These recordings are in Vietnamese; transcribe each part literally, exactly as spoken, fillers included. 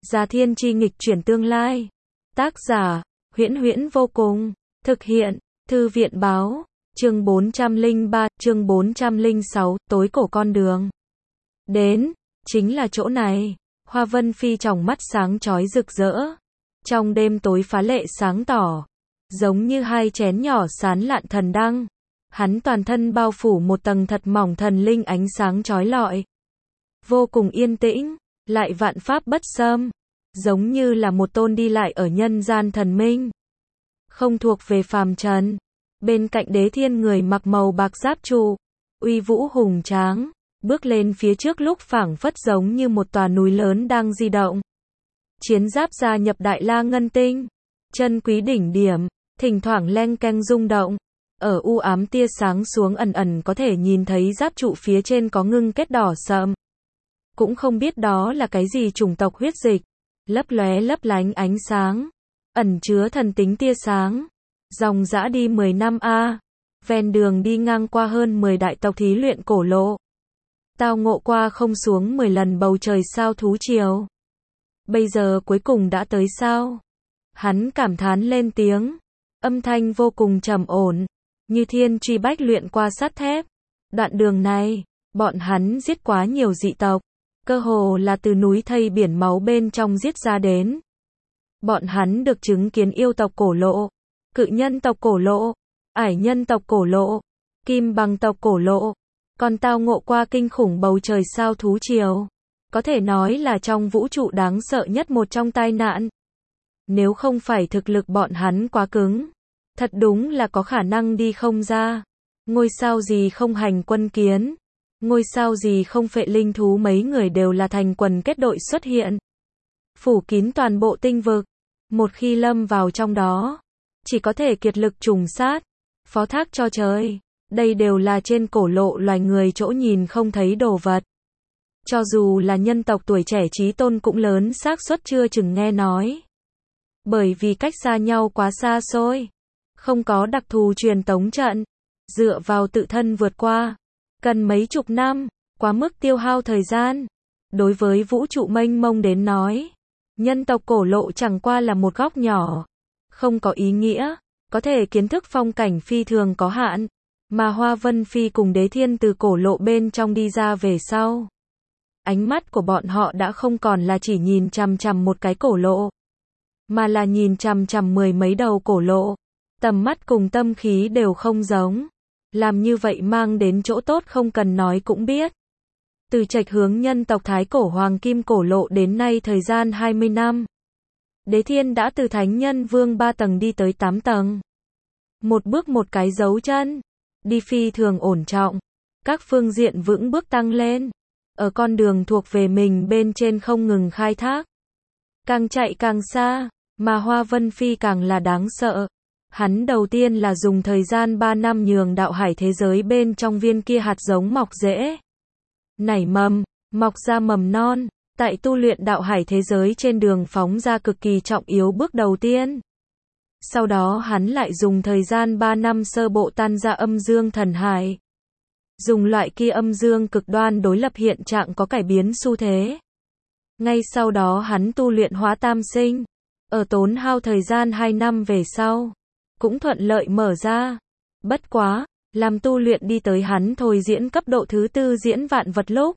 Gia Thiên Chi nghịch chuyển tương lai. Tác giả, Huyễn Huyễn vô cùng. Thực hiện, Thư viện báo. Chương bốn trăm lẻ ba, chương bốn trăm lẻ sáu, tối cổ con đường. Đến, chính là chỗ này. Hoa Vân Phi tròng mắt sáng chói rực rỡ. Trong đêm tối phá lệ sáng tỏ. Giống như hai chén nhỏ sán lạn thần đăng. Hắn toàn thân bao phủ một tầng thật mỏng thần linh ánh sáng chói lọi. Vô cùng yên tĩnh, lại vạn pháp bất xâm. Giống như là một tôn đi lại ở nhân gian thần minh. Không thuộc về phàm trần. Bên cạnh Đế Thiên người mặc màu bạc giáp trụ, uy vũ hùng tráng, bước lên phía trước lúc phảng phất giống như một tòa núi lớn đang di động. Chiến giáp gia nhập đại la ngân tinh, chân quý đỉnh điểm, thỉnh thoảng leng keng rung động. Ở u ám tia sáng xuống ẩn ẩn có thể nhìn thấy giáp trụ phía trên có ngưng kết đỏ sậm. Cũng không biết đó là cái gì chủng tộc huyết dịch, lấp lóe lấp lánh ánh sáng, ẩn chứa thần tính tia sáng. Dòng dã đi mười năm a, ven đường đi ngang qua hơn mười đại tộc thí luyện cổ lộ. Tao ngộ qua không xuống mười lần bầu trời sao thú triều. Bây giờ cuối cùng đã tới sao? Hắn cảm thán lên tiếng, âm thanh vô cùng trầm ổn, như thiên truy bách luyện qua sắt thép. Đoạn đường này, bọn hắn giết quá nhiều dị tộc, cơ hồ là từ núi thây biển máu bên trong giết ra đến. Bọn hắn được chứng kiến yêu tộc cổ lộ, cự nhân tộc cổ lộ, ải nhân tộc cổ lộ, kim bằng tộc cổ lộ, còn tao ngộ qua kinh khủng bầu trời sao thú triều. Có thể nói là trong vũ trụ đáng sợ nhất một trong tai nạn. Nếu không phải thực lực bọn hắn quá cứng, thật đúng là có khả năng đi không ra. Ngôi sao gì không hành quân kiến, ngôi sao gì không phệ linh thú mấy người đều là thành quần kết đội xuất hiện. Phủ kín toàn bộ tinh vực, một khi lâm vào trong đó, chỉ có thể kiệt lực trùng sát, phó thác cho trời. Đây đều là trên cổ lộ loài người chỗ nhìn không thấy đồ vật. Cho dù là nhân tộc tuổi trẻ trí tôn cũng lớn xác suất chưa chừng nghe nói. Bởi vì cách xa nhau quá xa xôi, không có đặc thù truyền tống trận, dựa vào tự thân vượt qua, cần mấy chục năm, quá mức tiêu hao thời gian. Đối với vũ trụ mênh mông đến nói, nhân tộc cổ lộ chẳng qua là một góc nhỏ, không có ý nghĩa, có thể kiến thức phong cảnh phi thường có hạn, mà Hoa Vân Phi cùng Đế Thiên từ cổ lộ bên trong đi ra về sau. Ánh mắt của bọn họ đã không còn là chỉ nhìn chằm chằm một cái cổ lộ, mà là nhìn chằm chằm mười mấy đầu cổ lộ. Tầm mắt cùng tâm khí đều không giống. Làm như vậy mang đến chỗ tốt không cần nói cũng biết. Từ trạch hướng nhân tộc Thái cổ hoàng kim cổ lộ đến nay thời gian hai mươi năm. Đế Thiên đã từ thánh nhân vương ba tầng đi tới tám tầng. Một bước một cái dấu chân. Đi phi thường ổn trọng. Các phương diện vững bước tăng lên. Ở con đường thuộc về mình bên trên không ngừng khai thác. Càng chạy càng xa, mà Hoa Vân Phi càng là đáng sợ. Hắn đầu tiên là dùng thời gian ba năm nhường đạo hải thế giới bên trong viên kia hạt giống mọc rễ, nảy mầm, mọc ra mầm non, tại tu luyện đạo hải thế giới trên đường phóng ra cực kỳ trọng yếu bước đầu tiên. Sau đó hắn lại dùng thời gian ba năm sơ bộ tan ra âm dương thần hải. Dùng loại kia âm dương cực đoan đối lập hiện trạng có cải biến xu thế. Ngay sau đó hắn tu luyện hóa tam sinh, ở tốn hao thời gian hai năm về sau, cũng thuận lợi mở ra. Bất quá, làm tu luyện đi tới hắn thôi diễn cấp độ thứ tư diễn vạn vật lúc,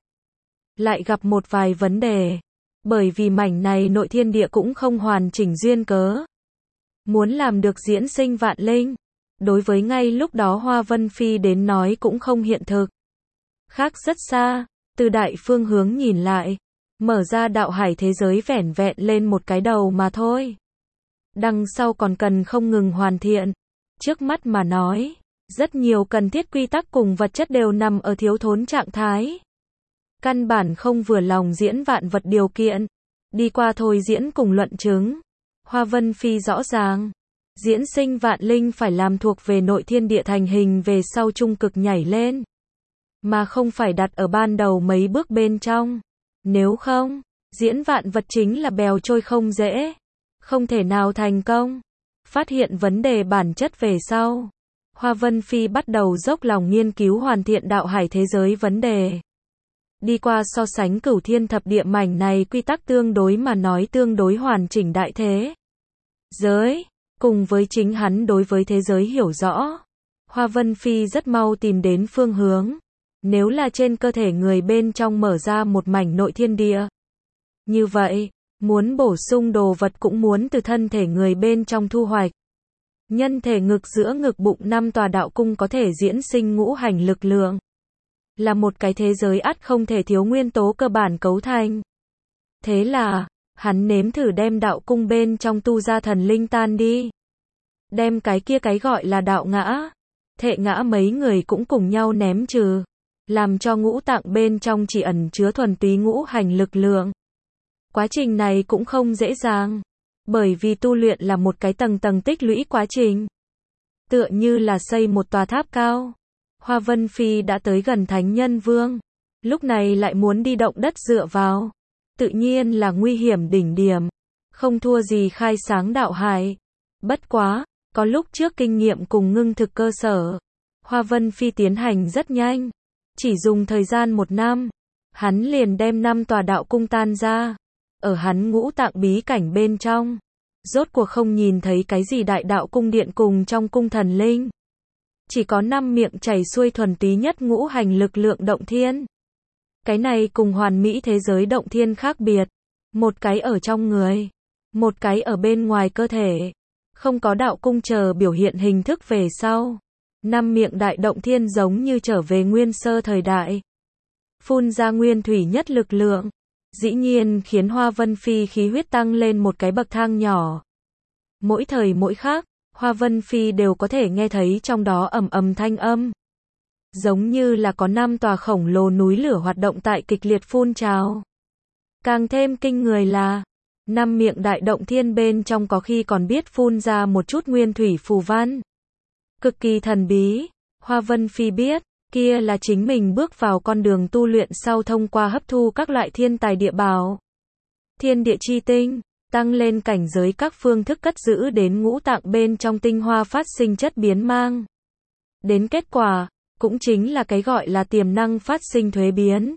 lại gặp một vài vấn đề. Bởi vì mảnh này nội thiên địa cũng không hoàn chỉnh duyên cớ. Muốn làm được diễn sinh vạn linh, đối với ngay lúc đó Hoa Vân Phi đến nói cũng không hiện thực. Khác rất xa, từ đại phương hướng nhìn lại, mở ra đạo hải thế giới vẻn vẹn lên một cái đầu mà thôi. Đằng sau còn cần không ngừng hoàn thiện. Trước mắt mà nói, rất nhiều cần thiết quy tắc cùng vật chất đều nằm ở thiếu thốn trạng thái. Căn bản không vừa lòng diễn vạn vật điều kiện. Đi qua thôi diễn cùng luận chứng. Hoa Vân Phi rõ ràng, diễn sinh vạn linh phải làm thuộc về nội thiên địa thành hình về sau trung cực nhảy lên, mà không phải đặt ở ban đầu mấy bước bên trong. Nếu không, diễn vạn vật chính là bèo trôi không dễ, không thể nào thành công. Phát hiện vấn đề bản chất về sau, Hoa Vân Phi bắt đầu dốc lòng nghiên cứu hoàn thiện đạo hải thế giới vấn đề. Đi qua so sánh cửu thiên thập địa mảnh này quy tắc tương đối mà nói tương đối hoàn chỉnh đại thế giới, cùng với chính hắn đối với thế giới hiểu rõ. Hoa Vân Phi rất mau tìm đến phương hướng. Nếu là trên cơ thể người bên trong mở ra một mảnh nội thiên địa. Như vậy, muốn bổ sung đồ vật cũng muốn từ thân thể người bên trong thu hoạch. Nhân thể ngực giữa ngực bụng năm tòa đạo cung có thể diễn sinh ngũ hành lực lượng. Là một cái thế giới ắt không thể thiếu nguyên tố cơ bản cấu thành. Thế là, hắn nếm thử đem đạo cung bên trong tu ra thần linh tan đi. Đem cái kia cái gọi là đạo ngã, thệ ngã mấy người cũng cùng nhau ném trừ. Làm cho ngũ tạng bên trong chỉ ẩn chứa thuần túy ngũ hành lực lượng. Quá trình này cũng không dễ dàng. Bởi vì tu luyện là một cái tầng tầng tích lũy quá trình. Tựa như là xây một tòa tháp cao. Hoa Vân Phi đã tới gần Thánh Nhân Vương. Lúc này lại muốn đi động đất dựa vào. Tự nhiên là nguy hiểm đỉnh điểm. Không thua gì khai sáng đạo hải. Bất quá, có lúc trước kinh nghiệm cùng ngưng thực cơ sở. Hoa Vân Phi tiến hành rất nhanh. Chỉ dùng thời gian một năm. Hắn liền đem năm tòa đạo cung tan ra. Ở hắn ngũ tạng bí cảnh bên trong. Rốt cuộc không nhìn thấy cái gì đại đạo cung điện cùng trong cung thần linh. Chỉ có năm miệng chảy xuôi thuần túy nhất ngũ hành lực lượng động thiên. Cái này cùng hoàn mỹ thế giới động thiên khác biệt. Một cái ở trong người. Một cái ở bên ngoài cơ thể. Không có đạo cung chờ biểu hiện hình thức về sau. Năm miệng đại động thiên giống như trở về nguyên sơ thời đại. Phun ra nguyên thủy nhất lực lượng. Dĩ nhiên khiến Hoa Vân Phi khí huyết tăng lên một cái bậc thang nhỏ. Mỗi thời mỗi khác, Hoa Vân Phi đều có thể nghe thấy trong đó ầm ầm thanh âm. Giống như là có năm tòa khổng lồ núi lửa hoạt động tại kịch liệt phun trào. Càng thêm kinh người là, năm miệng đại động thiên bên trong có khi còn biết phun ra một chút nguyên thủy phù văn. Cực kỳ thần bí, Hoa Vân Phi biết, kia là chính mình bước vào con đường tu luyện sau thông qua hấp thu các loại thiên tài địa bảo. Thiên địa chi tinh, tăng lên cảnh giới các phương thức cất giữ đến ngũ tạng bên trong tinh hoa phát sinh chất biến mang. Đến kết quả, cũng chính là cái gọi là tiềm năng phát sinh thuế biến.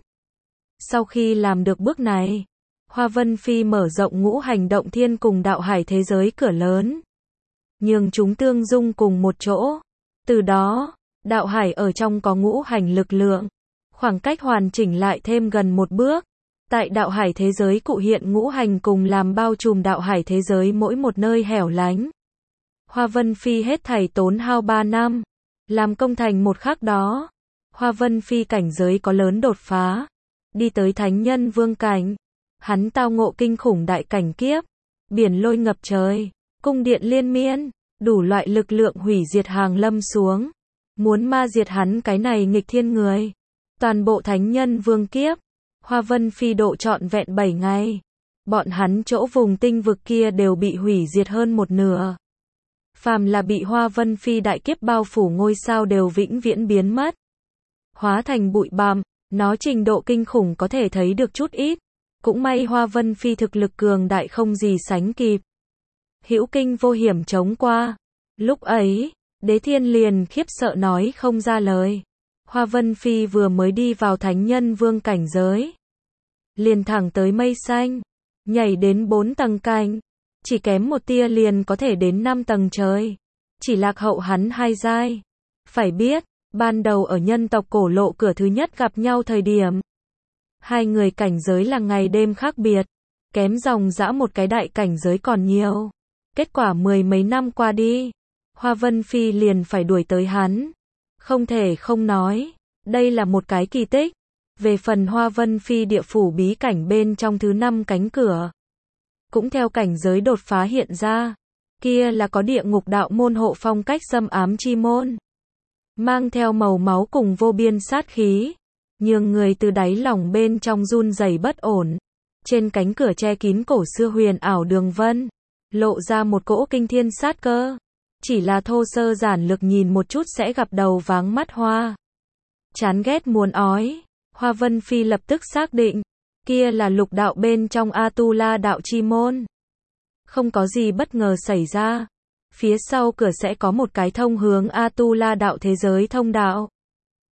Sau khi làm được bước này, Hoa Vân Phi mở rộng ngũ hành động thiên cùng đạo hải thế giới cửa lớn. Nhường chúng tương dung cùng một chỗ. Từ đó, đạo hải ở trong có ngũ hành lực lượng. Khoảng cách hoàn chỉnh lại thêm gần một bước. Tại đạo hải thế giới cụ hiện ngũ hành cùng làm bao trùm đạo hải thế giới mỗi một nơi hẻo lánh. Hoa Vân Phi hết thảy tốn hao ba năm. Làm công thành một khắc đó. Hoa Vân Phi cảnh giới có lớn đột phá. Đi tới Thánh Nhân Vương cảnh. Hắn tao ngộ kinh khủng đại cảnh kiếp. Biển lôi ngập trời. Cung điện liên miên. Đủ loại lực lượng hủy diệt hàng lâm xuống. Muốn ma diệt hắn cái này nghịch thiên người. Toàn bộ Thánh Nhân Vương kiếp. Hoa Vân Phi độ trọn vẹn bảy ngày. Bọn hắn chỗ vùng tinh vực kia đều bị hủy diệt hơn một nửa. Phàm là bị Hoa Vân Phi đại kiếp bao phủ ngôi sao đều vĩnh viễn biến mất. Hóa thành bụi bặm, nó trình độ kinh khủng có thể thấy được chút ít. Cũng may Hoa Vân Phi thực lực cường đại không gì sánh kịp. Hữu kinh vô hiểm chống qua. Lúc ấy, Đế Thiên liền khiếp sợ nói không ra lời. Hoa Vân Phi vừa mới đi vào Thánh Nhân Vương cảnh giới. Liền thẳng tới mây xanh. Nhảy đến bốn tầng cảnh. Chỉ kém một tia liền có thể đến năm tầng trời. Chỉ lạc hậu hắn hai giai. Phải biết, ban đầu ở nhân tộc cổ lộ cửa thứ nhất gặp nhau thời điểm. Hai người cảnh giới là ngày đêm khác biệt. Kém dòng dã một cái đại cảnh giới còn nhiều. Kết quả mười mấy năm qua đi. Hoa Vân Phi liền phải đuổi tới hắn. Không thể không nói. Đây là một cái kỳ tích. Về phần Hoa Vân Phi địa phủ bí cảnh bên trong thứ năm cánh cửa. Cũng theo cảnh giới đột phá hiện ra. Kia là có địa ngục đạo môn hộ phong cách xâm ám chi môn. Mang theo màu máu cùng vô biên sát khí. Nhường người từ đáy lòng bên trong run rẩy bất ổn. Trên cánh cửa che kín cổ xưa huyền ảo đường vân. Lộ ra một cỗ kinh thiên sát cơ. Chỉ là thô sơ giản lược nhìn một chút sẽ gặp đầu váng mắt hoa. Chán ghét muốn ói. Hoa Vân Phi lập tức xác định. Kia là lục đạo bên trong A-tu-la đạo chi môn. Không có gì bất ngờ xảy ra. Phía sau cửa sẽ có một cái thông hướng A-tu-la đạo thế giới thông đạo.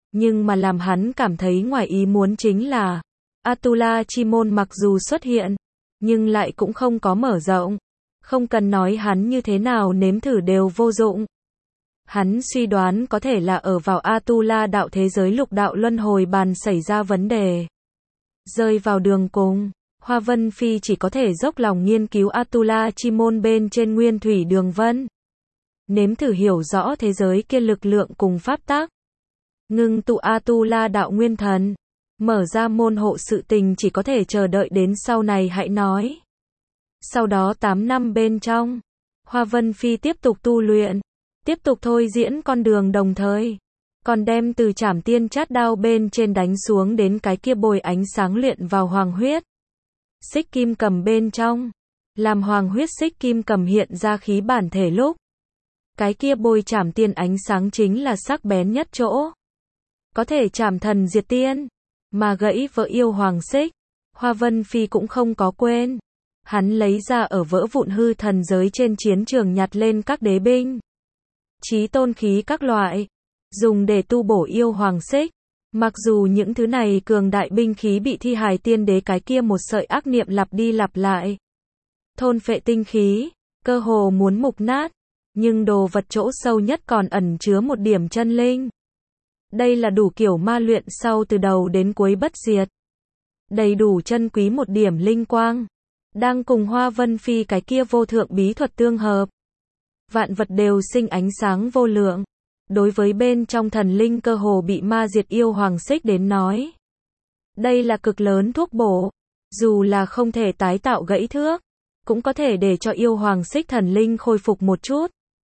Nhưng mà làm hắn cảm thấy ngoài ý muốn chính là, Atula chi môn mặc dù xuất hiện, nhưng lại cũng không có mở rộng. Không cần nói hắn như thế nào nếm thử đều vô dụng. Hắn suy đoán có thể là ở vào Atula đạo thế giới lục đạo luân hồi bàn xảy ra vấn đề. Rơi vào đường cùng, Hoa Vân Phi chỉ có thể dốc lòng nghiên cứu Atula chi môn bên trên nguyên thủy đường vân. Nếm thử hiểu rõ thế giới kia lực lượng cùng pháp tác. Ngưng tụ Atula đạo nguyên thần. Mở ra môn hộ sự tình chỉ có thể chờ đợi đến sau này hãy nói. Sau đó tám năm bên trong, Hoa Vân Phi tiếp tục tu luyện, tiếp tục thôi diễn con đường đồng thời, còn đem từ trảm tiên chát đao bên trên đánh xuống đến cái kia bồi ánh sáng luyện vào hoàng huyết. Xích kim cầm bên trong, làm hoàng huyết xích kim cầm hiện ra khí bản thể lúc. Cái kia bồi trảm tiên ánh sáng chính là sắc bén nhất chỗ. Có thể trảm thần diệt tiên, mà gãy vỡ yêu hoàng xích. Hoa Vân Phi cũng không có quên. Hắn lấy ra ở vỡ vụn hư thần giới trên chiến trường nhặt lên các đế binh, chí tôn khí các loại, dùng để tu bổ yêu hoàng xích. Mặc dù những thứ này cường đại binh khí bị thi hài tiên đế cái kia một sợi ác niệm lặp đi lặp lại, thôn phệ tinh khí, cơ hồ muốn mục nát, nhưng đồ vật chỗ sâu nhất còn ẩn chứa một điểm chân linh. Đây là đủ kiểu ma luyện sau từ đầu đến cuối bất diệt. Đầy đủ chân quý một điểm linh quang. Đang cùng Hoa Vân Phi cái kia vô thượng bí thuật tương hợp. Vạn vật đều sinh ánh sáng vô lượng. Đối với bên trong thần linh cơ hồ bị ma diệt yêu hoàng xích đến nói. Đây là cực lớn thuốc bổ. Dù là không thể tái tạo gãy thước, cũng có thể để cho yêu hoàng xích thần linh khôi phục một chút.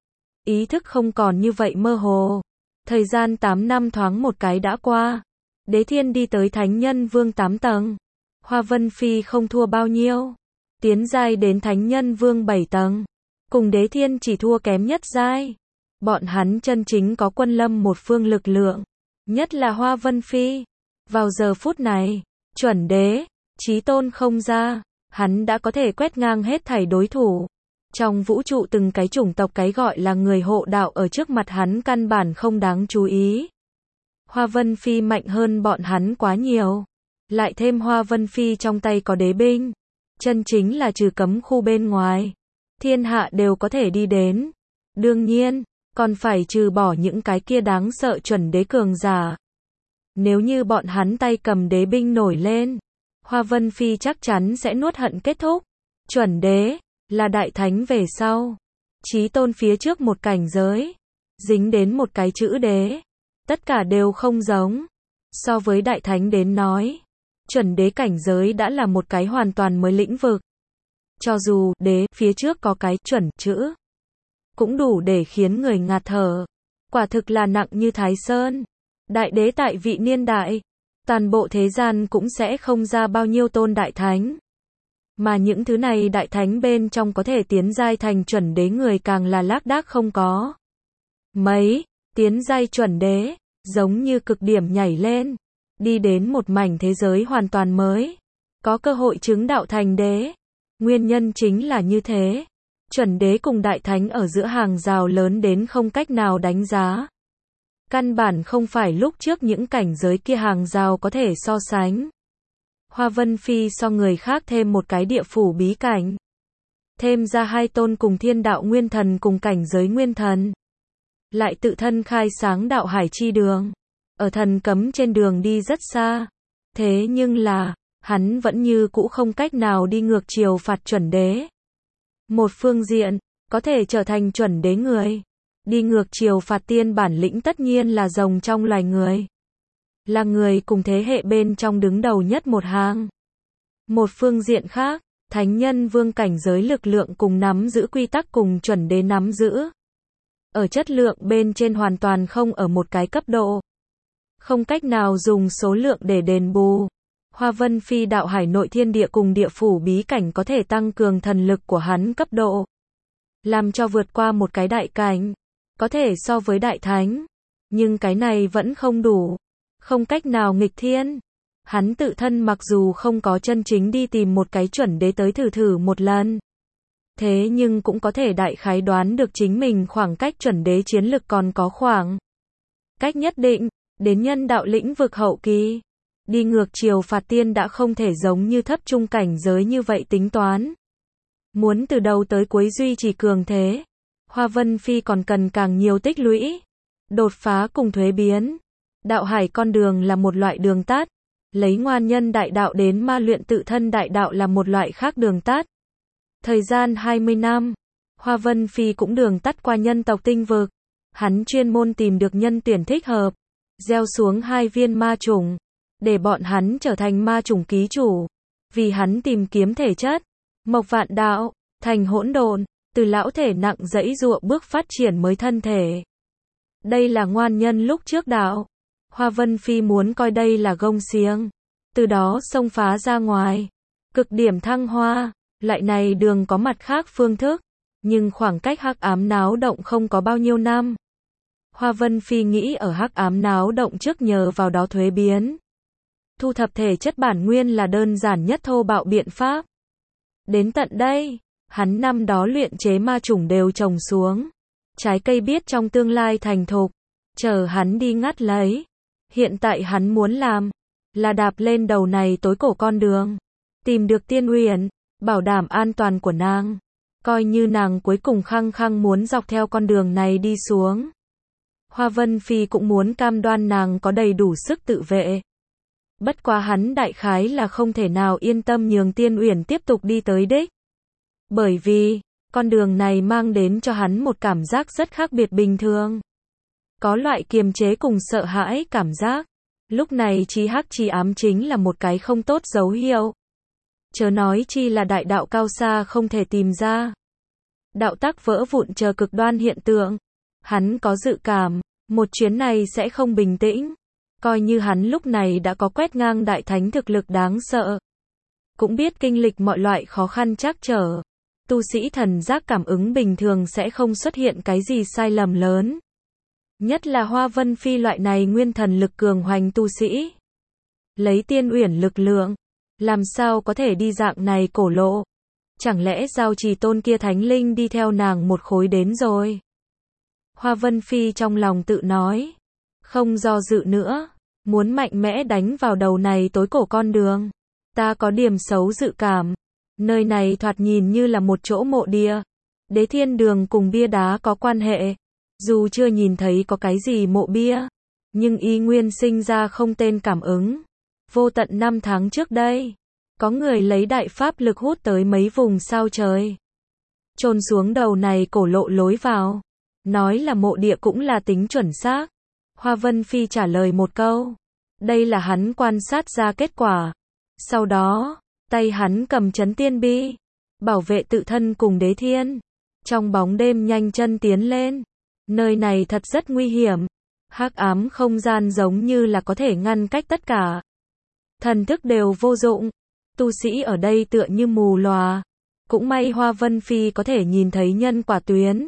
Ý thức không còn như vậy mơ hồ. Thời gian tám năm thoáng một cái đã qua. Đế thiên đi tới Thánh Nhân Vương tám tầng. Hoa Vân Phi không thua bao nhiêu. Tiến giai đến Thánh Nhân Vương bảy tầng. Cùng Đế Thiên chỉ thua kém nhất giai. Bọn hắn chân chính có quân lâm một phương lực lượng. Nhất là Hoa Vân Phi. Vào giờ phút này, chuẩn đế, chí tôn không ra. Hắn đã có thể quét ngang hết thảy đối thủ. Trong vũ trụ từng cái chủng tộc cái gọi là người hộ đạo ở trước mặt hắn căn bản không đáng chú ý. Hoa Vân Phi mạnh hơn bọn hắn quá nhiều. Lại thêm Hoa Vân Phi trong tay có đế binh. Chân chính là trừ cấm khu bên ngoài. Thiên hạ đều có thể đi đến. Đương nhiên, còn phải trừ bỏ những cái kia đáng sợ chuẩn đế cường giả. Nếu như bọn hắn tay cầm đế binh nổi lên, Hoa Vân Phi chắc chắn sẽ nuốt hận kết thúc. Chuẩn đế là đại thánh về sau, chí tôn phía trước một cảnh giới, dính đến một cái chữ đế, tất cả đều không giống. So với đại thánh đến nói, chuẩn đế cảnh giới đã là một cái hoàn toàn mới lĩnh vực. Cho dù đế phía trước có cái chuẩn chữ, cũng đủ để khiến người ngạt thở. Quả thực là nặng như Thái Sơn. Đại đế tại vị niên đại, toàn bộ thế gian cũng sẽ không ra bao nhiêu tôn đại thánh. Mà những thứ này đại thánh bên trong có thể tiến giai thành chuẩn đế người càng là lác đác không có. Mấy, tiến giai chuẩn đế, giống như cực điểm nhảy lên, đi đến một mảnh thế giới hoàn toàn mới, có cơ hội chứng đạo thành đế. Nguyên nhân chính là như thế. Chuẩn đế cùng đại thánh ở giữa hàng rào lớn đến không cách nào đánh giá. Căn bản không phải lúc trước những cảnh giới kia hàng rào có thể so sánh. Hoa Vân Phi so người khác thêm một cái địa phủ bí cảnh. Thêm ra hai tôn cùng thiên đạo nguyên thần cùng cảnh giới nguyên thần. Lại tự thân khai sáng đạo hải chi đường. Ở thần cấm trên đường đi rất xa. Thế nhưng là, hắn vẫn như cũ không cách nào đi ngược chiều phạt chuẩn đế. Một phương diện, có thể trở thành chuẩn đế người. Đi ngược chiều phạt tiên bản lĩnh tất nhiên là rồng trong loài người. Là người cùng thế hệ bên trong đứng đầu nhất một hàng. Một phương diện khác, Thánh Nhân Vương cảnh giới lực lượng cùng nắm giữ quy tắc cùng chuẩn đế nắm giữ. Ở chất lượng bên trên hoàn toàn không ở một cái cấp độ. Không cách nào dùng số lượng để đền bù. Hoa Vân Phi đạo hải nội thiên địa cùng địa phủ bí cảnh có thể tăng cường thần lực của hắn cấp độ. Làm cho vượt qua một cái đại cảnh. Có thể so với đại thánh. Nhưng cái này vẫn không đủ. Không cách nào nghịch thiên. Hắn tự thân mặc dù không có chân chính đi tìm một cái chuẩn đế tới thử thử một lần. Thế nhưng cũng có thể đại khái đoán được chính mình khoảng cách chuẩn đế chiến lực còn có khoảng cách nhất định. đến nhân đạo lĩnh vực hậu kỳ. Đi ngược chiều phạt tiên đã không thể giống như thấp trung cảnh giới như vậy tính toán. Muốn từ đầu tới cuối duy trì cường thế, Hoa Vân Phi còn cần càng nhiều tích lũy, đột phá cùng thuế biến. Đạo hải con đường là một loại đường tắt, lấy ngoan nhân đại đạo đến ma luyện tự thân đại đạo là một loại khác đường tắt. Thời gian hai mươi năm, Hoa Vân Phi cũng đường tắt qua nhân tộc tinh vực. Hắn chuyên môn tìm được nhân tuyển thích hợp, gieo xuống hai viên ma chủng, để bọn hắn trở thành ma chủng ký chủ. Vì hắn tìm kiếm thể chất, mộc vạn đạo, thành hỗn độn, từ lão thể nặng dẫy dụa bước phát triển mới thân thể. Đây là ngoan nhân lúc trước đạo. Hoa Vân Phi muốn coi đây là gông xiềng, từ đó xông phá ra ngoài. Cực điểm thăng hoa, loại này đường có mặt khác phương thức, nhưng khoảng cách hắc ám náo động không có bao nhiêu năm. Hoa Vân Phi nghĩ ở hắc ám náo động trước nhờ vào đó thuế biến. Thu thập thể chất bản nguyên là đơn giản nhất thô bạo biện pháp. Đến tận đây, hắn năm đó luyện chế ma chủng đều trồng xuống. Trái cây biết trong tương lai thành thục, chờ hắn đi ngắt lấy. Hiện tại hắn muốn làm, là đạp lên đầu này tối cổ con đường. Tìm được Tiên Uyển, bảo đảm an toàn của nàng. Coi như nàng cuối cùng khăng khăng muốn dọc theo con đường này đi xuống. Hoa Vân Phi cũng muốn cam đoan nàng có đầy đủ sức tự vệ. Bất quá hắn đại khái là không thể nào yên tâm nhường Tiên Uyển tiếp tục đi tới đích. Bởi vì, con đường này mang đến cho hắn một cảm giác rất khác biệt bình thường. Có loại kiềm chế cùng sợ hãi cảm giác. Lúc này trí hắc trí ám chính là một cái không tốt dấu hiệu. Chớ nói chi là đại đạo cao xa không thể tìm ra. Đạo tắc vỡ vụn chờ cực đoan hiện tượng. Hắn có dự cảm, một chuyến này sẽ không bình tĩnh. Coi như hắn lúc này đã có quét ngang đại thánh thực lực đáng sợ. Cũng biết kinh lịch mọi loại khó khăn trắc trở. Tu sĩ thần giác cảm ứng bình thường sẽ không xuất hiện cái gì sai lầm lớn. Nhất là Hoa Vân Phi loại này nguyên thần lực cường hoành tu sĩ. Lấy Tiên Uyển lực lượng, làm sao có thể đi dạng này cổ lộ. Chẳng lẽ giao trì tôn kia thánh linh đi theo nàng một khối đến rồi. Hoa Vân Phi trong lòng tự nói. Không do dự nữa. Muốn mạnh mẽ đánh vào đầu này tối cổ con đường. Ta có điểm xấu dự cảm. Nơi này thoạt nhìn như là một chỗ mộ địa. Đế thiên đường cùng bia đá có quan hệ. Dù chưa nhìn thấy có cái gì mộ bia, nhưng y nguyên sinh ra không tên cảm ứng. Vô tận năm tháng trước đây, có người lấy đại pháp lực hút tới mấy vùng sao trời. Chôn xuống đầu này cổ lộ lối vào. Nói là mộ địa cũng là tính chuẩn xác. Hoa Vân Phi trả lời một câu. Đây là hắn quan sát ra kết quả. Sau đó, tay hắn cầm chấn tiên bi, bảo vệ tự thân cùng đế thiên. Trong bóng đêm nhanh chân tiến lên. Nơi này thật rất nguy hiểm. Hắc ám không gian giống như là có thể ngăn cách tất cả. Thần thức đều vô dụng. Tu sĩ ở đây tựa như mù lòa. Cũng may Hoa Vân Phi có thể nhìn thấy nhân quả tuyến.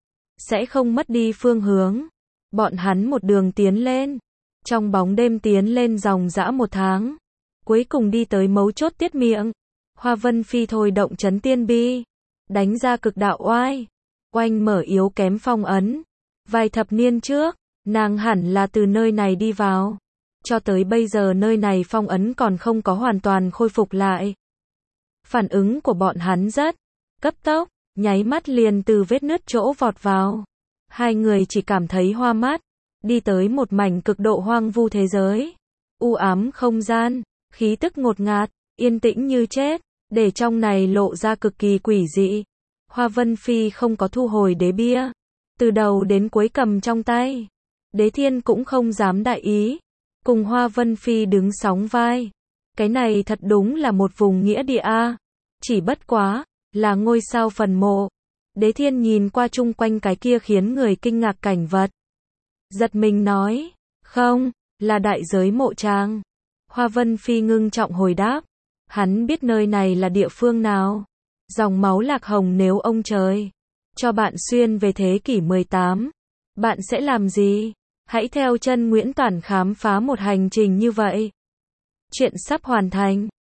Sẽ không mất đi phương hướng. Bọn hắn một đường tiến lên. Trong bóng đêm tiến lên dòng dã một tháng. Cuối cùng đi tới mấu chốt tiết miệng. Hoa Vân Phi thôi động chấn tiên bi. Đánh ra cực đạo oai. Oanh mở yếu kém phong ấn. Vài thập niên trước, nàng hẳn là từ nơi này đi vào. Cho tới bây giờ nơi này phong ấn còn không có hoàn toàn khôi phục lại. Phản ứng của bọn hắn rất cấp tốc, nháy mắt liền từ vết nứt chỗ vọt vào. Hai người chỉ cảm thấy hoa mắt, đi tới một mảnh cực độ hoang vu thế giới. U ám không gian, khí tức ngột ngạt, yên tĩnh như chết, để trong này lộ ra cực kỳ quỷ dị. Hoa Vân Phi không có thu hồi đế bia, từ đầu đến cuối cầm trong tay. Đế thiên cũng không dám đại ý, cùng Hoa Vân Phi đứng sóng vai. Cái này thật đúng là một vùng nghĩa địa a. Chỉ bất quá, là ngôi sao phần mộ. Đế thiên nhìn qua chung quanh cái kia khiến người kinh ngạc cảnh vật. Giật mình nói, không, là đại giới mộ trang. Hoa Vân Phi ngưng trọng hồi đáp, hắn biết nơi này là địa phương nào. Dòng máu lạc hồng nếu ông trời cho bạn xuyên về thế kỷ mười tám, bạn sẽ làm gì? Hãy theo chân Nguyễn Toản khám phá một hành trình như vậy. Chuyện sắp hoàn thành.